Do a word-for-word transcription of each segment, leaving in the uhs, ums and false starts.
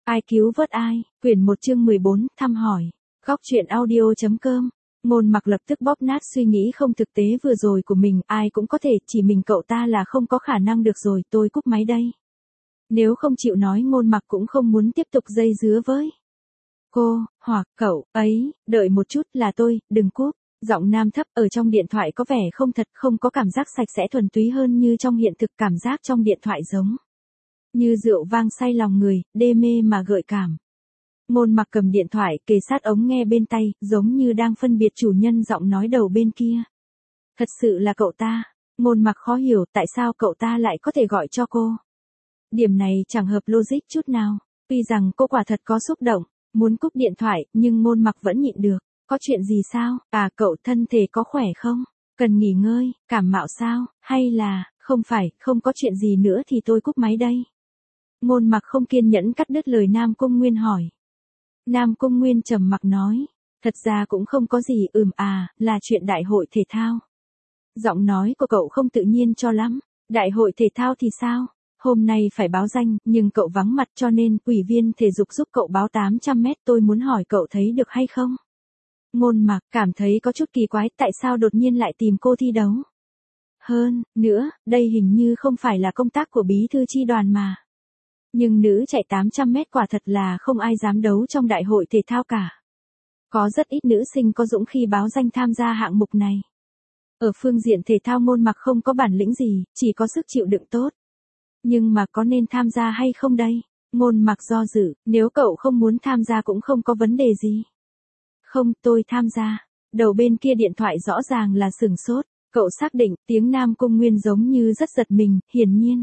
Ai cứu vớt ai, quyển một chương mười bốn, thăm hỏi. Góc truyện audio chấm com. Ngôn Mặc lập tức bóp nát suy nghĩ không thực tế vừa rồi của mình, ai cũng có thể, chỉ mình cậu ta là không có khả năng được rồi, tôi cúp máy đây. Nếu không chịu nói Ngôn Mặc cũng không muốn tiếp tục dây dứa với cô, hoặc cậu ấy, đợi một chút là tôi, đừng cúp. Giọng nam thấp ở trong điện thoại có vẻ không thật, không có cảm giác sạch sẽ thuần túy hơn như trong hiện thực, cảm giác trong điện thoại giống như rượu vang say lòng người, đê mê mà gợi cảm. Ngôn Mặc cầm điện thoại kề sát ống nghe bên tay, giống như đang phân biệt chủ nhân giọng nói đầu bên kia. Thật sự là cậu ta. Ngôn Mặc khó hiểu tại sao cậu ta lại có thể gọi cho cô. Điểm này chẳng hợp logic chút nào. Tuy rằng cô quả thật có xúc động, muốn cúp điện thoại, nhưng Ngôn Mặc vẫn nhịn được. Có chuyện gì sao? À, cậu thân thể có khỏe không? Cần nghỉ ngơi, cảm mạo sao? Hay là, không phải, không có chuyện gì nữa thì tôi cúp máy đây. Ngôn Mặc không kiên nhẫn cắt đứt lời Nam Cung Nguyên hỏi. Nam Cung Nguyên trầm mặc nói, thật ra cũng không có gì, ừm à, là chuyện đại hội thể thao. Giọng nói của cậu không tự nhiên cho lắm, đại hội thể thao thì sao? Hôm nay phải báo danh, nhưng cậu vắng mặt cho nên ủy viên thể dục giúp cậu báo tám trăm mét, tôi muốn hỏi cậu thấy được hay không? Ngôn Mặc cảm thấy có chút kỳ quái, tại sao đột nhiên lại tìm cô thi đấu? Hơn nữa, đây hình như không phải là công tác của bí thư chi đoàn mà. Nhưng nữ chạy tám trăm mét quả thật là không ai dám đấu trong đại hội thể thao cả. Có rất ít nữ sinh có dũng khí báo danh tham gia hạng mục này. Ở phương diện thể thao Ngôn Mặc không có bản lĩnh gì, chỉ có sức chịu đựng tốt. Nhưng mà có nên tham gia hay không đây? Ngôn Mặc do dự, nếu cậu không muốn tham gia cũng không có vấn đề gì. Không, tôi tham gia. Đầu bên kia điện thoại rõ ràng là sửng sốt. Cậu xác định, tiếng Nam Cung Nguyên giống như rất giật mình, hiển nhiên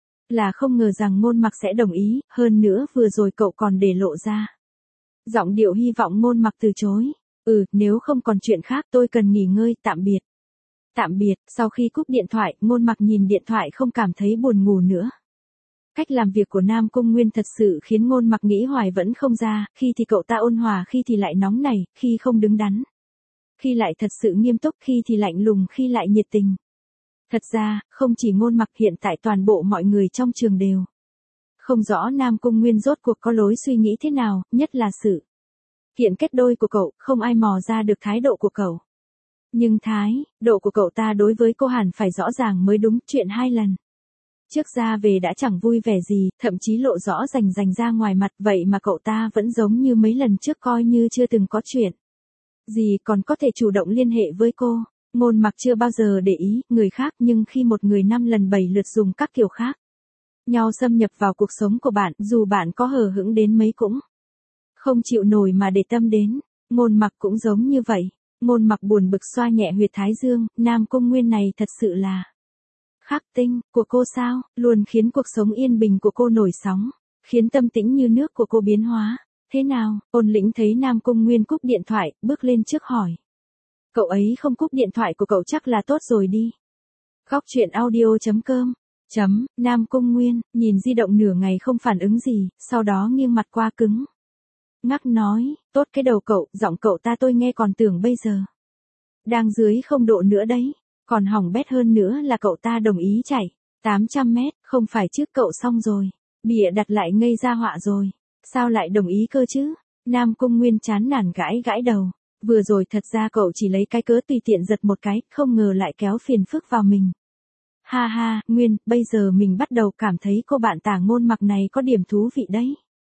là không ngờ rằng Ngôn Mặc sẽ đồng ý, hơn nữa vừa rồi cậu còn để lộ ra giọng điệu hy vọng Ngôn Mặc từ chối. Ừ, nếu không còn chuyện khác tôi cần nghỉ ngơi, tạm biệt. Tạm biệt, sau khi cúp điện thoại, Ngôn Mặc nhìn điện thoại không cảm thấy buồn ngủ nữa. Cách làm việc của Nam Cung Nguyên thật sự khiến Ngôn Mặc nghĩ hoài vẫn không ra, khi thì cậu ta ôn hòa, khi thì lại nóng nảy, khi không đứng đắn, khi lại thật sự nghiêm túc, khi thì lạnh lùng, khi lại nhiệt tình. Thật ra, không chỉ Ngôn Mặc, hiện tại toàn bộ mọi người trong trường đều không rõ Nam Cung Nguyên rốt cuộc có lối suy nghĩ thế nào, nhất là sự kiện kết đôi của cậu, không ai mò ra được thái độ của cậu. Nhưng thái độ của cậu ta đối với cô hẳn phải rõ ràng mới đúng, chuyện hai lần trước ra về đã chẳng vui vẻ gì, thậm chí lộ rõ rành rành ra ngoài mặt, vậy mà cậu ta vẫn giống như mấy lần trước coi như chưa từng có chuyện gì, còn có thể chủ động liên hệ với cô. Ngôn Mặc chưa bao giờ để ý người khác, nhưng khi một người năm lần bảy lượt dùng các kiểu khác nhau xâm nhập vào cuộc sống của bạn, dù bạn có hờ hững đến mấy cũng không chịu nổi mà để tâm đến. Ngôn Mặc cũng giống như vậy. Ngôn Mặc buồn bực xoa nhẹ huyệt thái dương, Nam Cung Nguyên này thật sự là khắc tinh của cô sao, luôn khiến cuộc sống yên bình của cô nổi sóng, khiến tâm tĩnh như nước của cô biến hóa. Thế nào? Ôn Lĩnh thấy Nam Cung Nguyên cúp điện thoại, bước lên trước hỏi. Cậu ấy không cúp điện thoại của cậu chắc là tốt rồi đi. Góc truyện audio chấm com. Chấm, Nam Cung Nguyên, nhìn di động nửa ngày không phản ứng gì, sau đó nghiêng mặt qua cứng ngắc nói, tốt cái đầu cậu, giọng cậu ta tôi nghe còn tưởng bây giờ đang dưới không độ nữa đấy. Còn hỏng bét hơn nữa là cậu ta đồng ý chạy tám trăm mét, không phải trước cậu xong rồi, bịa đặt lại ngây ra họa rồi. Sao lại đồng ý cơ chứ? Nam Cung Nguyên chán nản gãi gãi đầu. Vừa rồi thật ra cậu chỉ lấy cái cớ tùy tiện giật một cái, không ngờ lại kéo phiền phức vào mình. Ha ha, Nguyên, bây giờ mình bắt đầu cảm thấy cô bạn tả Ngôn Mặc này có điểm thú vị đấy.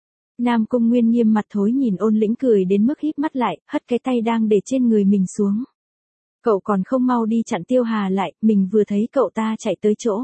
Nam Cung Nguyên nghiêm mặt thối nhìn Ôn Lĩnh cười đến mức híp mắt lại, hất cái tay đang để trên người mình xuống. Cậu còn không mau đi chặn Tiêu Hà lại, mình vừa thấy cậu ta chạy tới chỗ.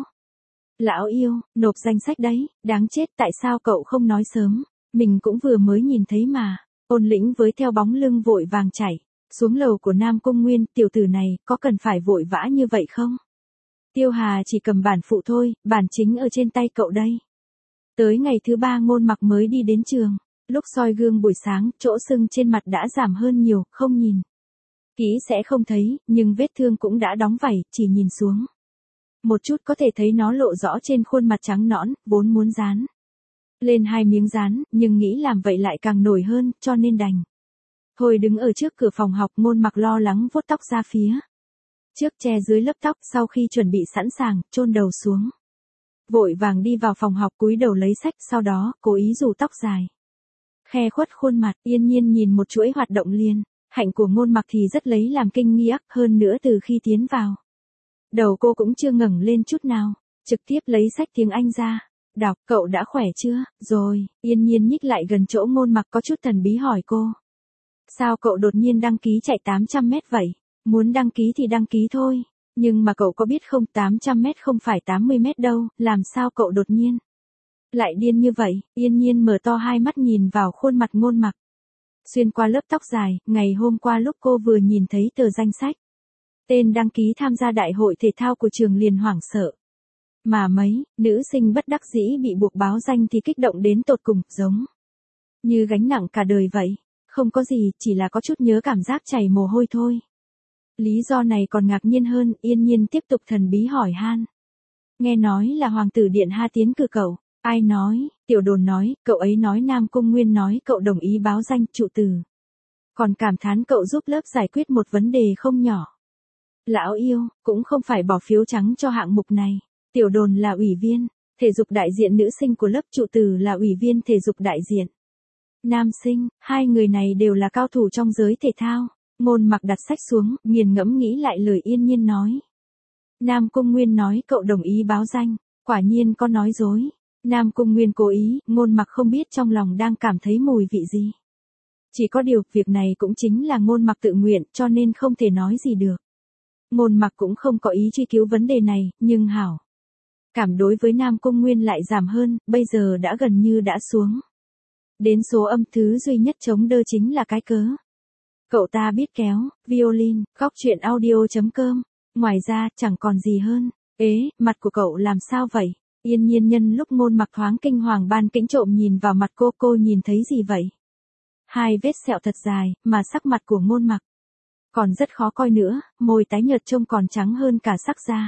Lão yêu, nộp danh sách đấy, đáng chết, tại sao cậu không nói sớm, mình cũng vừa mới nhìn thấy mà. Ôn Lĩnh với theo bóng lưng vội vàng chạy xuống lầu của Nam Cung Nguyên, tiểu tử này, có cần phải vội vã như vậy không? Tiêu Hà chỉ cầm bản phụ thôi, bản chính ở trên tay cậu đây. Tới ngày thứ ba Ngôn Mặc mới đi đến trường, lúc soi gương buổi sáng, chỗ sưng trên mặt đã giảm hơn nhiều, không nhìn kỹ sẽ không thấy, nhưng vết thương cũng đã đóng vảy, chỉ nhìn xuống một chút có thể thấy nó lộ rõ trên khuôn mặt trắng nõn, vốn muốn dán lên hai miếng dán, nhưng nghĩ làm vậy lại càng nổi hơn, cho nên đành thôi đứng ở trước cửa phòng học. Ngôn Mặc lo lắng vuốt tóc ra phía trước che dưới lớp tóc, sau khi chuẩn bị sẵn sàng, chôn đầu xuống, vội vàng đi vào phòng học, cúi đầu lấy sách, sau đó cố ý rủ tóc dài Khe khuất khuôn mặt, Yên Nhiên nhìn một chuỗi hoạt động liền, hạnh của Ngôn Mặc thì rất lấy làm kinh nghi ắc, hơn nữa từ khi tiến vào. Đầu cô cũng chưa ngẩng lên chút nào, trực tiếp lấy sách tiếng Anh ra, đọc, cậu đã khỏe chưa, rồi, Yên Nhiên nhích lại gần chỗ Ngôn Mặc có chút thần bí hỏi cô. Sao cậu đột nhiên đăng ký chạy tám trăm mét vậy? Muốn đăng ký thì đăng ký thôi, nhưng mà cậu có biết không, tám trăm mét không phải tám mươi mét đâu, làm sao cậu đột nhiên lại điên như vậy? Yên Nhiên mở to hai mắt nhìn vào khuôn mặt Ngôn Mặc. Xuyên qua lớp tóc dài, ngày hôm qua lúc cô vừa nhìn thấy tờ danh sách tên đăng ký tham gia đại hội thể thao của trường liền hoảng sợ. Mà mấy nữ sinh bất đắc dĩ bị buộc báo danh thì kích động đến tột cùng, giống như gánh nặng cả đời vậy. Không có gì, chỉ là có chút nhớ cảm giác chảy mồ hôi thôi. Lý do này còn ngạc nhiên hơn, Yên Nhiên tiếp tục thần bí hỏi han. Nghe nói là Hoàng tử Điện Ha tiến cử cậu. Ai nói? Tiểu Đồn nói, cậu ấy nói Nam Cung Nguyên nói cậu đồng ý báo danh, trụ từ. Còn cảm thán cậu giúp lớp giải quyết một vấn đề không nhỏ. Lão yêu, cũng không phải bỏ phiếu trắng cho hạng mục này. Tiểu Đồn là ủy viên, thể dục đại diện nữ sinh của lớp, trụ từ là ủy viên thể dục đại diện nam sinh, hai người này đều là cao thủ trong giới thể thao. Ngôn Mặc đặt sách xuống, nghiền ngẫm nghĩ lại lời Yên Nhiên nói. Nam Cung Nguyên nói cậu đồng ý báo danh, quả nhiên có nói dối. Nam Cung Nguyên cố ý, Ngôn Mặc không biết trong lòng đang cảm thấy mùi vị gì. Chỉ có điều, việc này cũng chính là Ngôn Mặc tự nguyện, cho nên không thể nói gì được. Ngôn Mặc cũng không có ý truy cứu vấn đề này, nhưng hảo cảm đối với Nam Cung Nguyên lại giảm hơn, bây giờ đã gần như đã xuống đến số âm, thứ duy nhất chống đỡ chính là cái cớ. Cậu ta biết kéo, violin, góc truyện audio chấm com. Ngoài ra, chẳng còn gì hơn. Ế, mặt của cậu làm sao vậy? Yên Nhiên nhân lúc Ngôn Mặc thoáng kinh hoàng ban kính trộm nhìn vào mặt cô, cô nhìn thấy gì vậy? Hai vết sẹo thật dài, mà sắc mặt của Ngôn Mặc còn rất khó coi nữa, môi tái nhợt trông còn trắng hơn cả sắc da.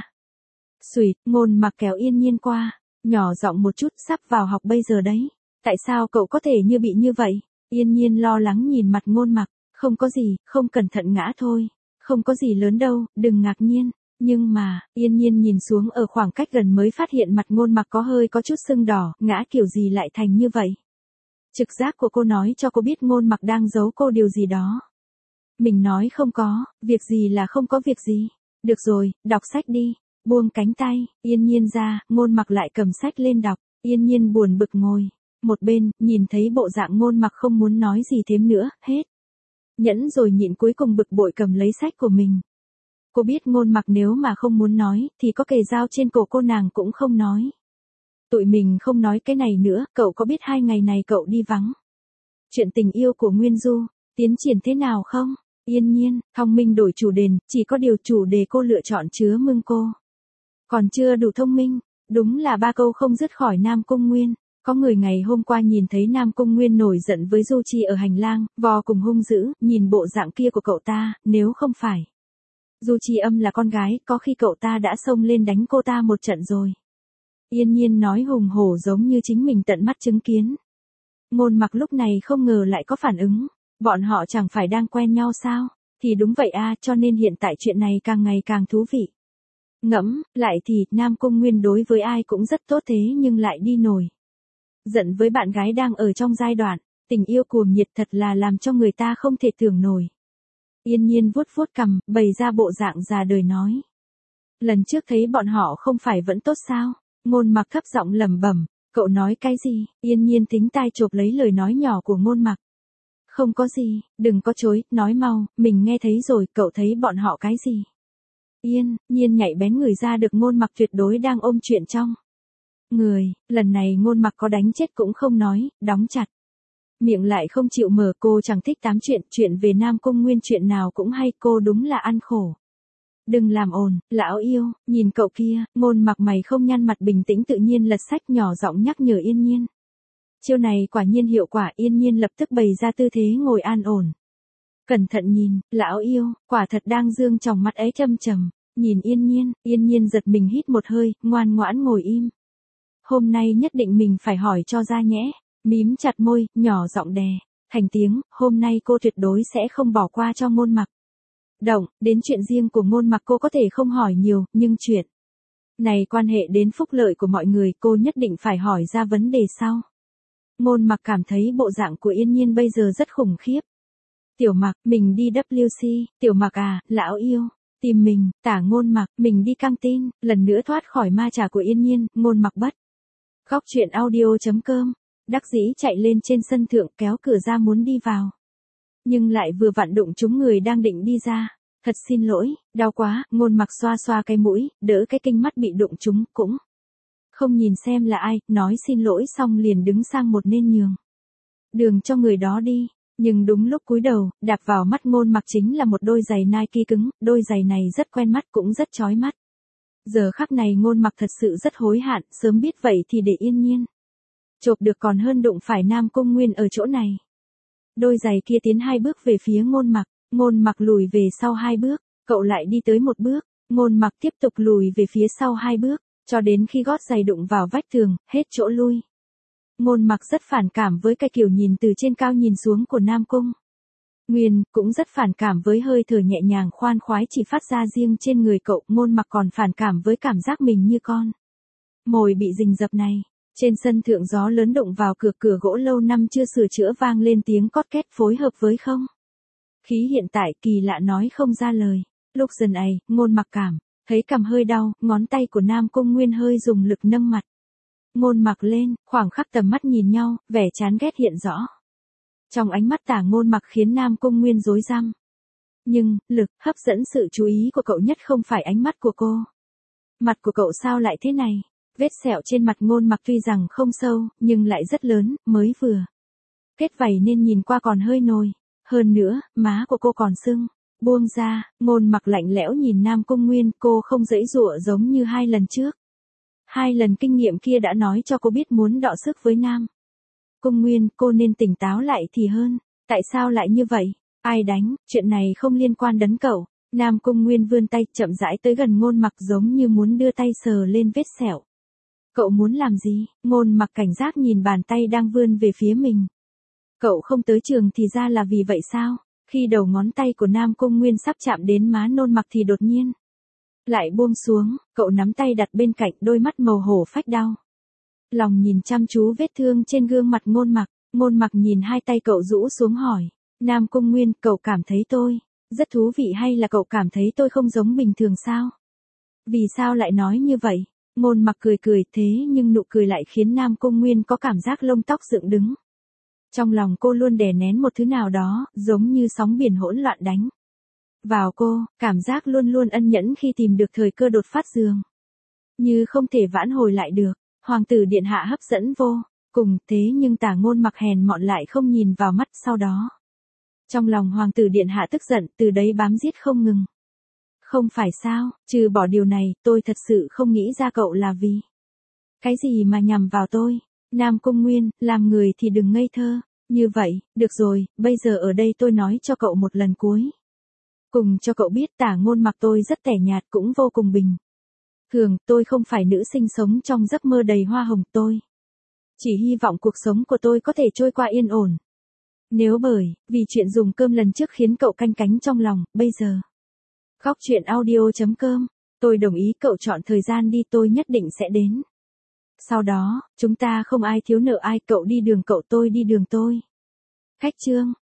Xùi, Ngôn Mặc kéo Yên Nhiên qua, nhỏ giọng một chút, sắp vào học bây giờ đấy. Tại sao cậu có thể như bị như vậy? Yên Nhiên lo lắng nhìn mặt Ngôn Mặc, không có gì, không cẩn thận ngã thôi. Không có gì lớn đâu, đừng ngạc nhiên. Nhưng mà, Yên Nhiên nhìn xuống ở khoảng cách gần mới phát hiện mặt Ngôn Mặc có hơi có chút sưng đỏ, ngã kiểu gì lại thành như vậy? Trực giác của cô nói cho cô biết Ngôn Mặc đang giấu cô điều gì đó. Mình nói không có, việc gì là không có việc gì. Được rồi, đọc sách đi. Buông cánh tay, Yên Nhiên ra, Ngôn Mặc lại cầm sách lên đọc. Yên Nhiên buồn bực ngồi một bên, nhìn thấy bộ dạng Ngôn Mặc không muốn nói gì thêm nữa, hết nhẫn rồi nhịn, cuối cùng bực bội cầm lấy sách của mình. Cô biết Ngôn Mặc nếu mà không muốn nói, thì có kề dao trên cổ cô nàng cũng không nói. Tụi mình không nói cái này nữa, cậu có biết hai ngày này cậu đi vắng chuyện tình yêu của Nguyên Du tiến triển thế nào không? Yên Nhiên, thông minh đổi chủ đề, chỉ có điều chủ đề cô lựa chọn chứa mưng cô còn chưa đủ thông minh, đúng là ba câu không dứt khỏi Nam Cung Nguyên. Có người ngày hôm qua nhìn thấy Nam Cung Nguyên nổi giận với Du Chi ở hành lang, vò cùng hung dữ, nhìn bộ dạng kia của cậu ta, nếu không phải Du Chi Âm là con gái, có khi cậu ta đã xông lên đánh cô ta một trận rồi. Yên Nhiên nói hùng hổ giống như chính mình tận mắt chứng kiến. Ngôn Mặc lúc này không ngờ lại có phản ứng, bọn họ chẳng phải đang quen nhau sao? Thì đúng vậy a, cho nên hiện tại chuyện này càng ngày càng thú vị. Ngẫm lại thì, Nam Cung Nguyên đối với ai cũng rất tốt thế nhưng lại đi nổi giận với bạn gái đang ở trong giai đoạn tình yêu cuồng nhiệt, thật là làm cho người ta không thể tưởng nổi. Yên Nhiên vuốt vuốt cằm, bày ra bộ dạng già đời nói. Lần trước thấy bọn họ không phải vẫn tốt sao? Ngôn Mặc thấp giọng lẩm bẩm, cậu nói cái gì? Yên Nhiên thính tai chộp lấy lời nói nhỏ của Ngôn Mặc. Không có gì, đừng có chối, nói mau, mình nghe thấy rồi, cậu thấy bọn họ cái gì? Yên Nhiên nhạy bén người ra được Ngôn Mặc tuyệt đối đang ôm chuyện trong người, lần này Ngôn Mặc có đánh chết cũng không nói, đóng chặt miệng lại không chịu mở. Cô chẳng thích tám chuyện, chuyện về Nam Cung Nguyên chuyện nào cũng hay, cô đúng là ăn khổ. Đừng làm ồn, lão yêu, nhìn cậu kia. Ngôn Mặc mày không nhăn mặt, bình tĩnh tự nhiên lật sách, nhỏ giọng nhắc nhở Yên Nhiên. Chiêu này quả nhiên hiệu quả. Yên Nhiên lập tức bày ra tư thế ngồi an ổn. Cẩn thận nhìn, lão yêu, quả thật đang dương trong mắt ấy châm trầm. Nhìn Yên Nhiên, Yên Nhiên giật mình hít một hơi, ngoan ngoãn ngồi im. Hôm nay nhất định mình phải hỏi cho ra nhẽ. Mím chặt môi, nhỏ giọng đè thành tiếng, hôm nay cô tuyệt đối sẽ không bỏ qua cho Ngôn Mặc. Động, đến chuyện riêng của Ngôn Mặc cô có thể không hỏi nhiều, nhưng chuyện này quan hệ đến phúc lợi của mọi người, cô nhất định phải hỏi ra vấn đề sau. Ngôn Mặc cảm thấy bộ dạng của Yên Nhiên bây giờ rất khủng khiếp. Tiểu Mặc, mình đi vê kép xê, Tiểu Mặc à, lão yêu, tìm mình, Tả Ngôn Mặc, mình đi căng tin, lần nữa thoát khỏi ma trà của Yên Nhiên, Ngôn Mặc bất. Góc truyện audio chấm com, đắc dĩ chạy lên trên sân thượng kéo cửa ra muốn đi vào. Nhưng lại vừa vặn đụng trúng người đang định đi ra. Thật xin lỗi, đau quá, Ngôn Mặc xoa xoa cái mũi, đỡ cái kinh mắt bị đụng trúng, cũng không nhìn xem là ai, nói xin lỗi xong liền đứng sang một bên nhường đường cho người đó đi. Nhưng đúng lúc cúi đầu, đạp vào mắt Ngôn Mặc chính là một đôi giày Nike cứng, đôi giày này rất quen mắt cũng rất chói mắt. Giờ khắc này Ngôn Mặc thật sự rất hối hận, sớm biết vậy thì để Yên Nhiên chộp được còn hơn đụng phải Nam Cung Nguyên ở chỗ này. Đôi giày kia tiến hai bước về phía Ngôn Mặc, Ngôn Mặc lùi về sau hai bước, cậu lại đi tới một bước, Ngôn Mặc tiếp tục lùi về phía sau hai bước, cho đến khi gót giày đụng vào vách tường, hết chỗ lui. Ngôn Mặc rất phản cảm với cái kiểu nhìn từ trên cao nhìn xuống của Nam Cung Nguyên, cũng rất phản cảm với hơi thở nhẹ nhàng khoan khoái chỉ phát ra riêng trên người cậu. Ngôn Mặc còn phản cảm với cảm giác mình như con mồi bị rình rập này. Trên sân thượng gió lớn đụng vào cửa cửa gỗ lâu năm chưa sửa chữa vang lên tiếng cót két phối hợp với không khí hiện tại kỳ lạ nói không ra lời. Lúc dần ấy, Ngôn Mặc cảm thấy cằm hơi đau, ngón tay của Nam Cung Nguyên hơi dùng lực nâng mặt Ngôn Mặc lên, khoảng khắc tầm mắt nhìn nhau, vẻ chán ghét hiện rõ. Trong ánh mắt Tả Ngôn Mặc khiến Nam Cung Nguyên rối rắm. Nhưng, lực hấp dẫn sự chú ý của cậu nhất không phải ánh mắt của cô. Mặt của cậu sao lại thế này? Vết sẹo trên mặt Ngôn Mặc tuy rằng không sâu, nhưng lại rất lớn, mới vừa kết vảy nên nhìn qua còn hơi nồi. Hơn nữa, má của cô còn sưng. Buông ra, Ngôn Mặc lạnh lẽo nhìn Nam Cung Nguyên, cô không giãy giụa giống như hai lần trước. Hai lần kinh nghiệm kia đã nói cho cô biết muốn đọ sức với Nam Cung Nguyên, cô nên tỉnh táo lại thì hơn. Tại sao lại như vậy? Ai đánh? Chuyện này không liên quan đến cậu. Nam Cung Nguyên vươn tay chậm rãi tới gần Ngôn Mặc giống như muốn đưa tay sờ lên vết sẹo. Cậu muốn làm gì? Ngôn Mặc cảnh giác nhìn bàn tay đang vươn về phía mình. Cậu không tới trường thì ra là vì vậy sao? Khi đầu ngón tay của Nam Cung Nguyên sắp chạm đến má Ngôn Mặc thì đột nhiên lại buông xuống, cậu nắm tay đặt bên cạnh, đôi mắt màu hổ phách đau lòng nhìn chăm chú vết thương trên gương mặt Ngôn Mặc. Ngôn Mặc nhìn hai tay cậu rũ xuống hỏi, Nam Cung Nguyên, cậu cảm thấy tôi rất thú vị hay là cậu cảm thấy tôi không giống bình thường sao? Vì sao lại nói như vậy? Ngôn Mặc cười cười, thế nhưng nụ cười lại khiến Nam Cung Nguyên có cảm giác lông tóc dựng đứng. Trong lòng cô luôn đè nén một thứ nào đó, giống như sóng biển hỗn loạn đánh vào cô, cảm giác luôn luôn ân nhẫn khi tìm được thời cơ đột phát dường như không thể vãn hồi lại được. Hoàng tử điện hạ hấp dẫn vô cùng, thế nhưng Tả Ngôn Mặc hèn mọn lại không nhìn vào mắt. Sau đó, trong lòng hoàng tử điện hạ tức giận, từ đấy bám giết không ngừng. Không phải sao, trừ bỏ điều này, tôi thật sự không nghĩ ra cậu là vì cái gì mà nhằm vào tôi. Nam Cung Nguyên, làm người thì đừng ngây thơ như vậy. Được rồi, bây giờ ở đây tôi nói cho cậu một lần cuối cùng cho cậu biết Tả Ngôn Mặc tôi rất tẻ nhạt cũng vô cùng bình thường. Tôi không phải nữ sinh sống trong giấc mơ đầy hoa hồng. Tôi chỉ hy vọng cuộc sống của tôi có thể trôi qua yên ổn. Nếu bởi vì chuyện dùng cơm lần trước khiến cậu canh cánh trong lòng, bây giờ góc truyện audio chấm com, tôi đồng ý cậu chọn thời gian đi, tôi nhất định sẽ đến. Sau đó, chúng ta không ai thiếu nợ ai, cậu đi đường cậu, tôi đi đường tôi. Cách chương